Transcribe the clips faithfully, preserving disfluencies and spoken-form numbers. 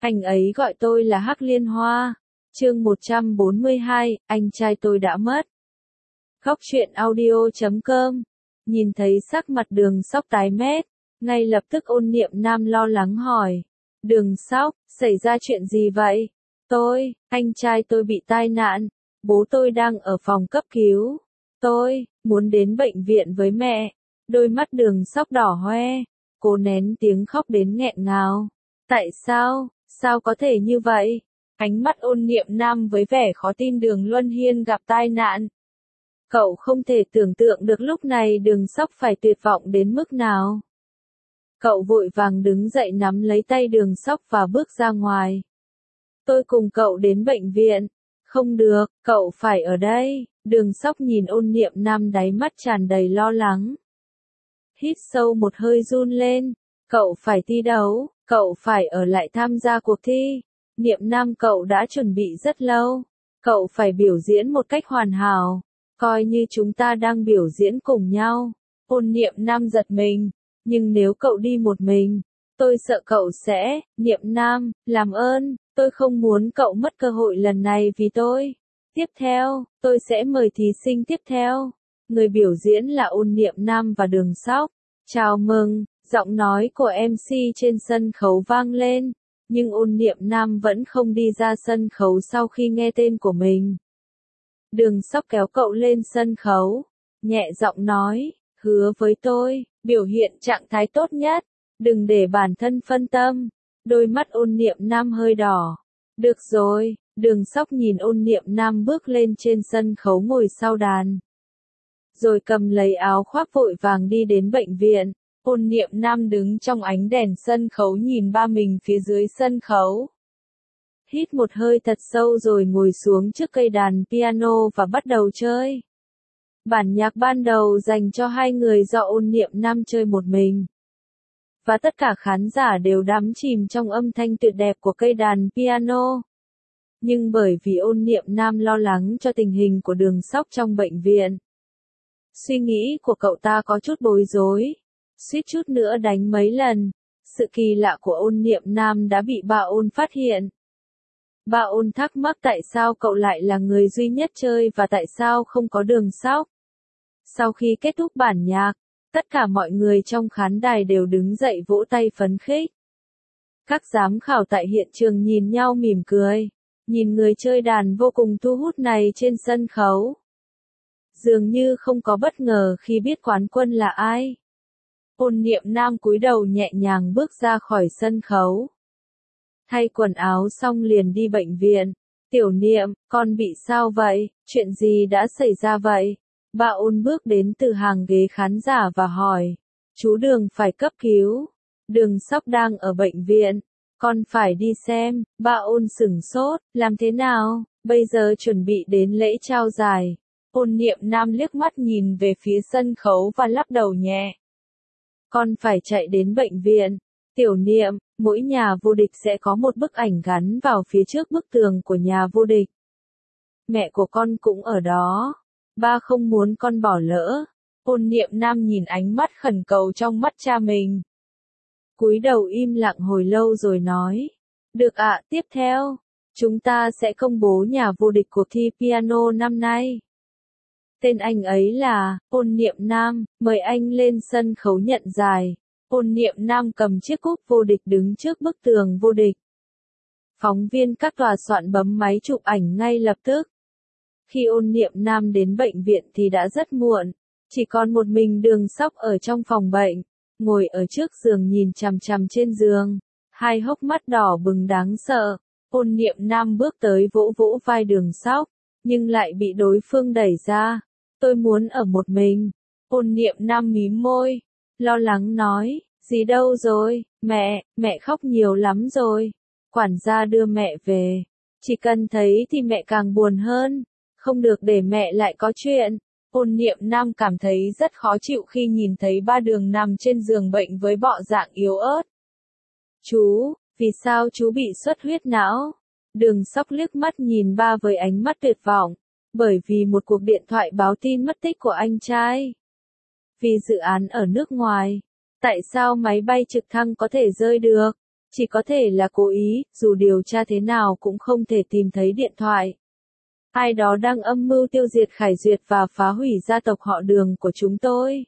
Anh ấy gọi tôi là Hắc Liên Hoa. Chương một trăm bốn mươi hai, anh trai tôi đã mất. Khóc chuyện audio chấm com. Nhìn thấy sắc mặt Đường Sóc tái mét, ngay lập tức Ôn Niệm Nam lo lắng hỏi. Đường Sóc, xảy ra chuyện gì vậy? Tôi, anh trai tôi bị tai nạn. Bố tôi đang ở phòng cấp cứu. Tôi, muốn đến bệnh viện với mẹ. Đôi mắt Đường Sóc đỏ hoe. Cô nén tiếng khóc đến nghẹn ngào. Tại sao? Sao có thể như vậy? Ánh mắt Ôn Niệm Nam với vẻ khó tin Đường Luân Hiên gặp tai nạn. Cậu không thể tưởng tượng được lúc này Đường Sóc phải tuyệt vọng đến mức nào. Cậu vội vàng đứng dậy nắm lấy tay Đường Sóc và bước ra ngoài. Tôi cùng cậu đến bệnh viện. Không được, cậu phải ở đây. Đường Sóc nhìn Ôn Niệm Nam đáy mắt tràn đầy lo lắng. Hít sâu một hơi run lên. Cậu phải thi đấu, cậu phải ở lại tham gia cuộc thi. Niệm Nam, cậu đã chuẩn bị rất lâu. Cậu phải biểu diễn một cách hoàn hảo. Coi như chúng ta đang biểu diễn cùng nhau. Ôn Niệm Nam giật mình. Nhưng nếu cậu đi một mình, tôi sợ cậu sẽ. Niệm Nam, làm ơn, tôi không muốn cậu mất cơ hội lần này vì tôi. Tiếp theo, tôi sẽ mời thí sinh tiếp theo. Người biểu diễn là Ôn Niệm Nam và Đường Sóc. Chào mừng, giọng nói của em xê trên sân khấu vang lên. Nhưng Ôn Niệm Nam vẫn không đi ra sân khấu sau khi nghe tên của mình. Đường Sóc kéo cậu lên sân khấu. Nhẹ giọng nói, hứa với tôi, biểu hiện trạng thái tốt nhất. Đừng để bản thân phân tâm. Đôi mắt Ôn Niệm Nam hơi đỏ. Được rồi, Đường Sóc nhìn Ôn Niệm Nam bước lên trên sân khấu ngồi sau đàn. Rồi cầm lấy áo khoác vội vàng đi đến bệnh viện. Ôn Niệm Nam đứng trong ánh đèn sân khấu nhìn ba mình phía dưới sân khấu. Hít một hơi thật sâu rồi ngồi xuống trước cây đàn piano và bắt đầu chơi. Bản nhạc ban đầu dành cho hai người do Ôn Niệm Nam chơi một mình. Và tất cả khán giả đều đắm chìm trong âm thanh tuyệt đẹp của cây đàn piano. Nhưng bởi vì Ôn Niệm Nam lo lắng cho tình hình của Đường Sóc trong bệnh viện, suy nghĩ của cậu ta có chút bối rối, suýt chút nữa đánh mấy lần. Sự kỳ lạ của Ôn Niệm Nam đã bị bà Ôn phát hiện. Bà Ôn thắc mắc tại sao cậu lại là người duy nhất chơi và tại sao không có Đường Sóc. Sau khi kết thúc bản nhạc, tất cả mọi người trong khán đài đều đứng dậy vỗ tay phấn khích. Các giám khảo tại hiện trường nhìn nhau mỉm cười, nhìn người chơi đàn vô cùng thu hút này trên sân khấu. Dường như không có bất ngờ khi biết quán quân là ai. Ôn Niệm Nam cúi đầu nhẹ nhàng bước ra khỏi sân khấu. Thay quần áo xong liền đi bệnh viện. Tiểu Niệm, con bị sao vậy? Chuyện gì đã xảy ra vậy? Bà Ôn bước đến từ hàng ghế khán giả và hỏi. Chú Đường phải cấp cứu. Đường Sóc đang ở bệnh viện. Con phải đi xem. Bà Ôn sửng sốt. Làm thế nào? Bây giờ chuẩn bị đến lễ trao giải. Ôn Niệm Nam liếc mắt nhìn về phía sân khấu và lắc đầu nhẹ. Con phải chạy đến bệnh viện. Tiểu Niệm, mỗi nhà vô địch sẽ có một bức ảnh gắn vào phía trước bức tường của nhà vô địch. Mẹ của con cũng ở đó. Ba không muốn con bỏ lỡ. Ôn Niệm Nam nhìn ánh mắt khẩn cầu trong mắt cha mình. Cúi đầu im lặng hồi lâu rồi nói. Được ạ, tiếp theo, chúng ta sẽ công bố nhà vô địch cuộc thi piano năm nay. Tên anh ấy là Ôn Niệm Nam, mời anh lên sân khấu nhận giải. Ôn Niệm Nam cầm chiếc cúp vô địch đứng trước bức tường vô địch. Phóng viên các tòa soạn bấm máy chụp ảnh ngay lập tức. Khi Ôn Niệm Nam đến bệnh viện thì đã rất muộn, chỉ còn một mình Đường Sóc ở trong phòng bệnh, ngồi ở trước giường nhìn chằm chằm trên giường, hai hốc mắt đỏ bừng đáng sợ. Ôn Niệm Nam bước tới vỗ vỗ vai Đường Sóc, nhưng lại bị đối phương đẩy ra. Tôi muốn ở một mình. Ôn Niệm Nam mím môi, lo lắng nói, gì đâu rồi, mẹ, mẹ khóc nhiều lắm rồi. Quản gia đưa mẹ về. Chỉ cần thấy thì mẹ càng buồn hơn. Không được để mẹ lại có chuyện. Ôn Niệm Nam cảm thấy rất khó chịu khi nhìn thấy ba Đường nằm trên giường bệnh với bộ dạng yếu ớt. Chú, vì sao chú bị xuất huyết não? Đường Sóc liếc mắt nhìn ba với ánh mắt tuyệt vọng. Bởi vì một cuộc điện thoại báo tin mất tích của anh trai. Vì dự án ở nước ngoài. Tại sao máy bay trực thăng có thể rơi được? Chỉ có thể là cố ý, dù điều tra thế nào cũng không thể tìm thấy điện thoại. Ai đó đang âm mưu tiêu diệt Khải Duyệt và phá hủy gia tộc họ Đường của chúng tôi.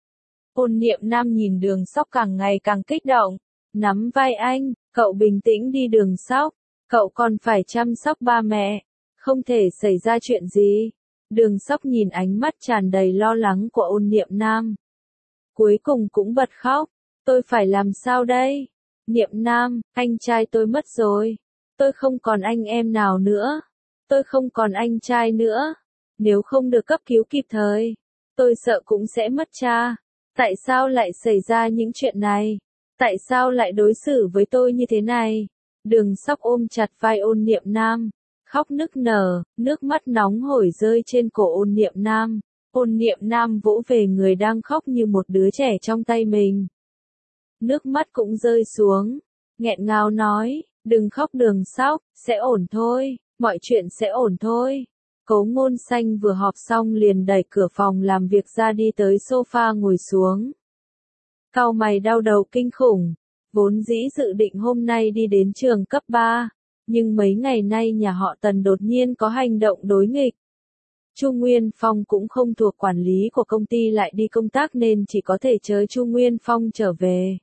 Ôn Niệm Nam nhìn Đường Sóc càng ngày càng kích động, nắm vai anh, cậu bình tĩnh đi Đường Sóc, cậu còn phải chăm sóc ba mẹ, không thể xảy ra chuyện gì. Đường Sóc nhìn ánh mắt tràn đầy lo lắng của Ôn Niệm Nam. Cuối cùng cũng bật khóc, tôi phải làm sao đây? Niệm Nam, anh trai tôi mất rồi, tôi không còn anh em nào nữa, tôi không còn anh trai nữa, nếu không được cấp cứu kịp thời, tôi sợ cũng sẽ mất cha. Tại sao lại xảy ra những chuyện này? Tại sao lại đối xử với tôi như thế này? Đường Sóc ôm chặt vai Ôn Niệm Nam, khóc nức nở, nước mắt nóng hổi rơi trên cổ Ôn Niệm Nam. Ôn Niệm Nam vỗ về người đang khóc như một đứa trẻ trong tay mình. Nước mắt cũng rơi xuống, nghẹn ngào nói, đừng khóc Đường Sóc, sẽ ổn thôi, mọi chuyện sẽ ổn thôi. Cố Ngôn Xanh vừa họp xong liền đẩy cửa phòng làm việc ra đi tới sofa ngồi xuống. Cau mày đau đầu kinh khủng, vốn dĩ dự định hôm nay đi đến trường cấp ba, nhưng mấy ngày nay nhà họ Tần đột nhiên có hành động đối nghịch. Chu Nguyên Phong cũng không thuộc quản lý của công ty lại đi công tác nên chỉ có thể chờ Chu Nguyên Phong trở về.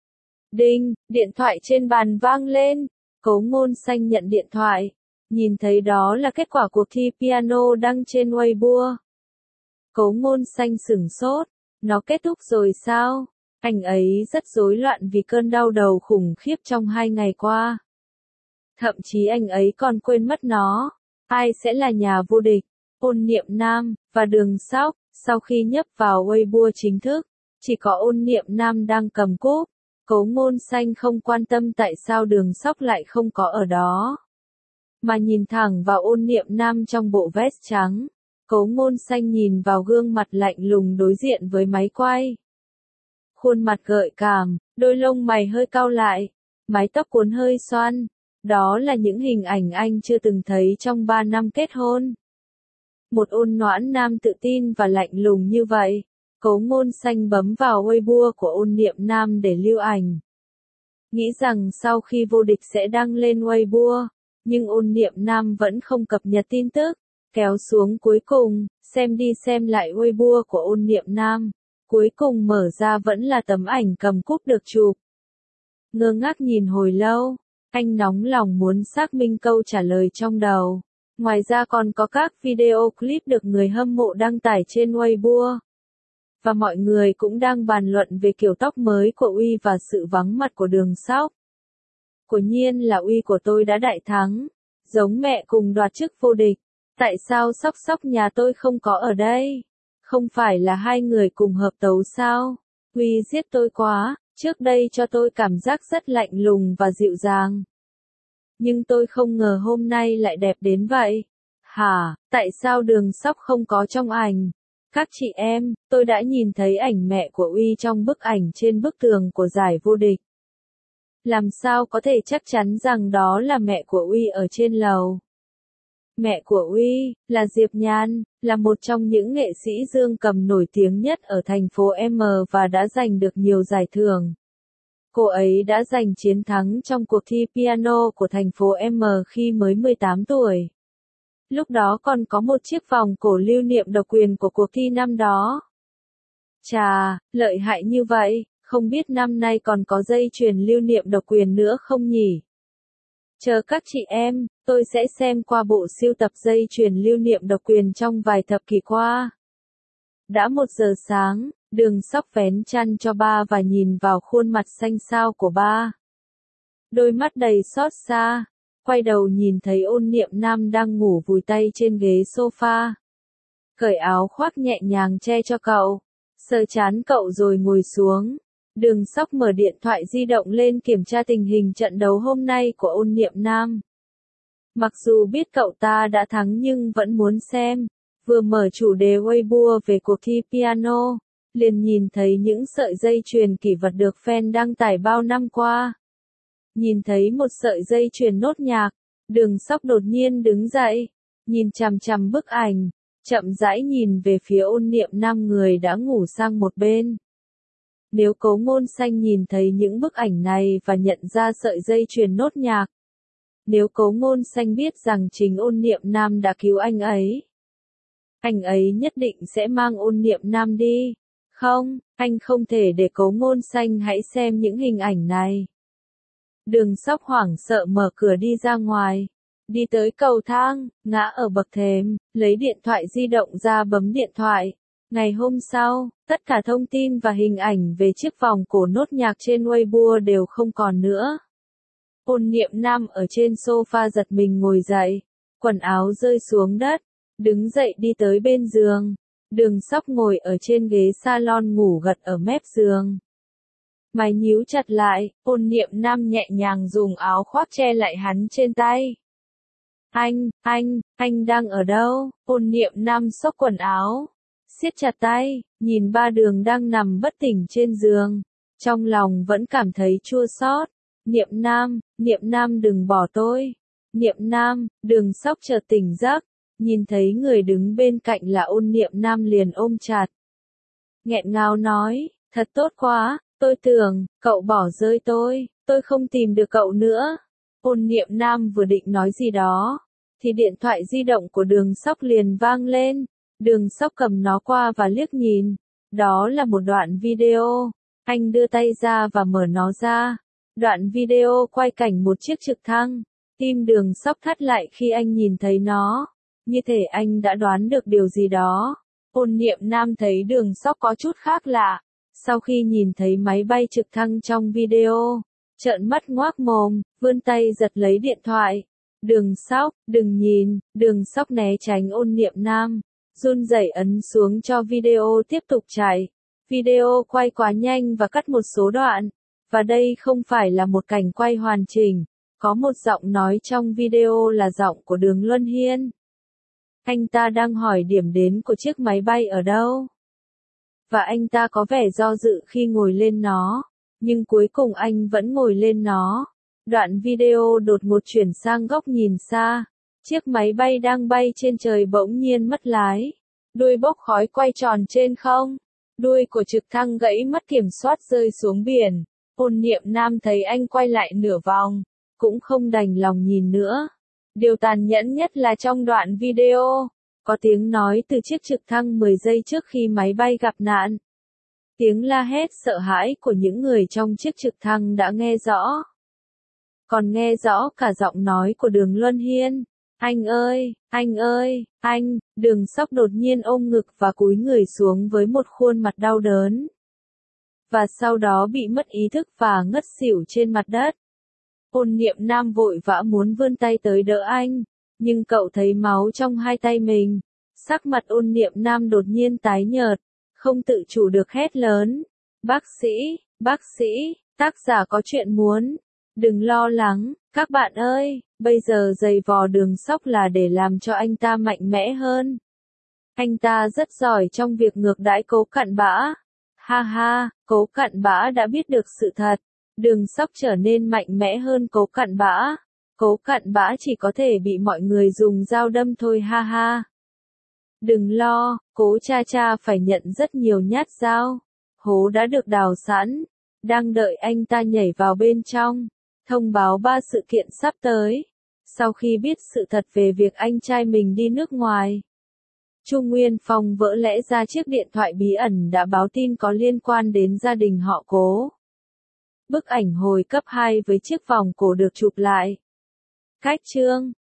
Đinh, điện thoại trên bàn vang lên, Cố Ngôn Xanh nhận điện thoại, nhìn thấy đó là kết quả cuộc thi piano đăng trên Weibo. Cố Ngôn Xanh sửng sốt, nó kết thúc rồi sao? Anh ấy rất rối loạn vì cơn đau đầu khủng khiếp trong hai ngày qua. Thậm chí anh ấy còn quên mất nó. Ai sẽ là nhà vô địch? Ôn Niệm Nam và Đường Sóc. Sau khi nhấp vào Weibo chính thức, chỉ có Ôn Niệm Nam đang cầm cúp. Cố Ngôn Xanh không quan tâm tại sao Đường Sóc lại không có ở đó, mà nhìn thẳng vào Ôn Niệm Nam trong bộ vest trắng. Cố Ngôn Xanh nhìn vào gương mặt lạnh lùng đối diện với máy quay. Khuôn mặt gợi cảm, đôi lông mày hơi cau lại, mái tóc cuốn hơi xoăn. Đó là những hình ảnh anh chưa từng thấy trong ba năm kết hôn. Một ôn noãn nam tự tin và lạnh lùng như vậy. Cố Ngôn Xanh bấm vào Weibo của Ôn Niệm Nam để lưu ảnh. Nghĩ rằng sau khi vô địch sẽ đăng lên Weibo, nhưng Ôn Niệm Nam vẫn không cập nhật tin tức. Kéo xuống cuối cùng, xem đi xem lại Weibo của Ôn Niệm Nam. Cuối cùng mở ra vẫn là tấm ảnh cầm cúp được chụp. Ngơ ngác nhìn hồi lâu, anh nóng lòng muốn xác minh câu trả lời trong đầu. Ngoài ra còn có các video clip được người hâm mộ đăng tải trên Weibo. Và mọi người cũng đang bàn luận về kiểu tóc mới của Uy và sự vắng mặt của Đường Sóc. Quả nhiên là Uy của tôi đã đại thắng, giống mẹ cùng đoạt chức vô địch. Tại sao Sóc Sóc nhà tôi không có ở đây? Không phải là hai người cùng hợp tấu sao? Uy giết tôi quá, trước đây cho tôi cảm giác rất lạnh lùng và dịu dàng. Nhưng tôi không ngờ hôm nay lại đẹp đến vậy. Hả, tại sao Đường Sóc không có trong ảnh? Các chị em, tôi đã nhìn thấy ảnh mẹ của Uy trong bức ảnh trên bức tường của giải vô địch. Làm sao có thể chắc chắn rằng đó là mẹ của Uy ở trên lầu? Mẹ của Uy, là Diệp Nhan, là một trong những nghệ sĩ dương cầm nổi tiếng nhất ở thành phố M và đã giành được nhiều giải thưởng. Cô ấy đã giành chiến thắng trong cuộc thi piano của thành phố M khi mới mười tám tuổi. Lúc đó còn có một chiếc vòng cổ lưu niệm độc quyền của cuộc thi năm đó. Chà, lợi hại như vậy, không biết năm nay còn có dây chuyền lưu niệm độc quyền nữa không nhỉ? Chờ các chị em, tôi sẽ xem qua bộ sưu tập dây chuyền lưu niệm độc quyền trong vài thập kỷ qua. Đã một giờ sáng, Đường Sóc vén chăn cho ba và nhìn vào khuôn mặt xanh xao của ba. Đôi mắt đầy xót xa, quay đầu nhìn thấy Ôn Niệm Nam đang ngủ vùi tay trên ghế sofa. Cởi áo khoác nhẹ nhàng che cho cậu, sờ trán cậu rồi ngồi xuống. Đường Sóc mở điện thoại di động lên kiểm tra tình hình trận đấu hôm nay của Ôn Niệm Nam. Mặc dù biết cậu ta đã thắng nhưng vẫn muốn xem. Vừa mở chủ đề Weibo về cuộc thi piano, liền nhìn thấy những sợi dây chuyền kỷ vật được fan đăng tải bao năm qua. Nhìn thấy một sợi dây chuyền nốt nhạc, Đường Sóc đột nhiên đứng dậy, nhìn chằm chằm bức ảnh, chậm rãi nhìn về phía Ôn Niệm Nam người đã ngủ sang một bên. Nếu Cố Ngôn Xanh nhìn thấy những bức ảnh này và nhận ra sợi dây chuyền nốt nhạc. Nếu Cố Ngôn Xanh biết rằng chính Ôn Niệm Nam đã cứu anh ấy. Anh ấy nhất định sẽ mang Ôn Niệm Nam đi. Không, anh không thể để Cố Ngôn Xanh hãy xem những hình ảnh này. Đường Sóc hoảng sợ mở cửa đi ra ngoài. Đi tới cầu thang, ngã ở bậc thềm, lấy điện thoại di động ra bấm điện thoại. Ngày hôm sau, tất cả thông tin và hình ảnh về chiếc vòng cổ nốt nhạc trên Weibo đều không còn nữa. Ôn Niệm Nam ở trên sofa giật mình ngồi dậy, quần áo rơi xuống đất, đứng dậy đi tới bên giường. Đường Sóc ngồi ở trên ghế salon ngủ gật ở mép giường. Mày nhíu chặt lại, Ôn Niệm Nam nhẹ nhàng dùng áo khoác che lại hắn trên tay. Anh, anh, anh đang ở đâu? Ôn Niệm Nam xốc quần áo, siết chặt tay, nhìn ba Đường đang nằm bất tỉnh trên giường. Trong lòng vẫn cảm thấy chua xót. Niệm Nam, Niệm Nam đừng bỏ tôi. Niệm Nam, Đường Sóc chợt tỉnh giấc, nhìn thấy người đứng bên cạnh là Ôn Niệm Nam liền ôm chặt. Nghẹn ngào nói, thật tốt quá, tôi tưởng, cậu bỏ rơi tôi, tôi không tìm được cậu nữa. Ôn Niệm Nam vừa định nói gì đó, thì điện thoại di động của Đường Sóc liền vang lên. Đường Sóc cầm nó qua và liếc nhìn. Đó là một đoạn video. Anh đưa tay ra và mở nó ra. Đoạn video quay cảnh một chiếc trực thăng. Tim Đường Sóc thắt lại khi anh nhìn thấy nó. Như thể anh đã đoán được điều gì đó. Ôn Niệm Nam thấy Đường Sóc có chút khác lạ. Sau khi nhìn thấy máy bay trực thăng trong video, trợn mắt ngoác mồm, vươn tay giật lấy điện thoại. Đường Sóc, đừng nhìn. Đường Sóc né tránh Ôn Niệm Nam, run rẩy ấn xuống cho video tiếp tục chạy. Video quay quá nhanh và cắt một số đoạn. Và đây không phải là một cảnh quay hoàn chỉnh. Có một giọng nói trong video là giọng của Đường Luân Hiên. Anh ta đang hỏi điểm đến của chiếc máy bay ở đâu. Và anh ta có vẻ do dự khi ngồi lên nó. Nhưng cuối cùng anh vẫn ngồi lên nó. Đoạn video đột ngột chuyển sang góc nhìn xa. Chiếc máy bay đang bay trên trời bỗng nhiên mất lái. Đuôi bốc khói quay tròn trên không. Đuôi của trực thăng gãy mất kiểm soát rơi xuống biển. Ôn Niệm Nam thấy anh quay lại nửa vòng, cũng không đành lòng nhìn nữa. Điều tàn nhẫn nhất là trong đoạn video, có tiếng nói từ chiếc trực thăng mười giây trước khi máy bay gặp nạn. Tiếng la hét sợ hãi của những người trong chiếc trực thăng đã nghe rõ. Còn nghe rõ cả giọng nói của Đường Luân Hiên. Anh ơi, anh ơi, anh. Đường Sóc đột nhiên ôm ngực và cúi người xuống với một khuôn mặt đau đớn. Và sau đó bị mất ý thức và ngất xỉu trên mặt đất. Ôn Niệm Nam vội vã muốn vươn tay tới đỡ anh, nhưng cậu thấy máu trong hai tay mình. Sắc mặt Ôn Niệm Nam đột nhiên tái nhợt, không tự chủ được hét lớn. Bác sĩ, bác sĩ, tác giả có chuyện muốn. Đừng lo lắng, các bạn ơi, bây giờ giày vò Đường Sóc là để làm cho anh ta mạnh mẽ hơn. Anh ta rất giỏi trong việc ngược đãi Cố Cặn Bã. Ha ha, Cố Cặn Bã đã biết được sự thật. Đường Sóc trở nên mạnh mẽ hơn Cố Cặn Bã. Cố Cặn Bã chỉ có thể bị mọi người dùng dao đâm thôi ha ha. Đừng lo, Cố cha cha phải nhận rất nhiều nhát dao. Hố đã được đào sẵn, đang đợi anh ta nhảy vào bên trong, thông báo ba sự kiện sắp tới. Sau khi biết sự thật về việc anh trai mình đi nước ngoài, Chu Nguyên Phong vỡ lẽ ra chiếc điện thoại bí ẩn đã báo tin có liên quan đến gia đình họ Cố. Bức ảnh hồi cấp hai với chiếc vòng cổ được chụp lại. Cách chương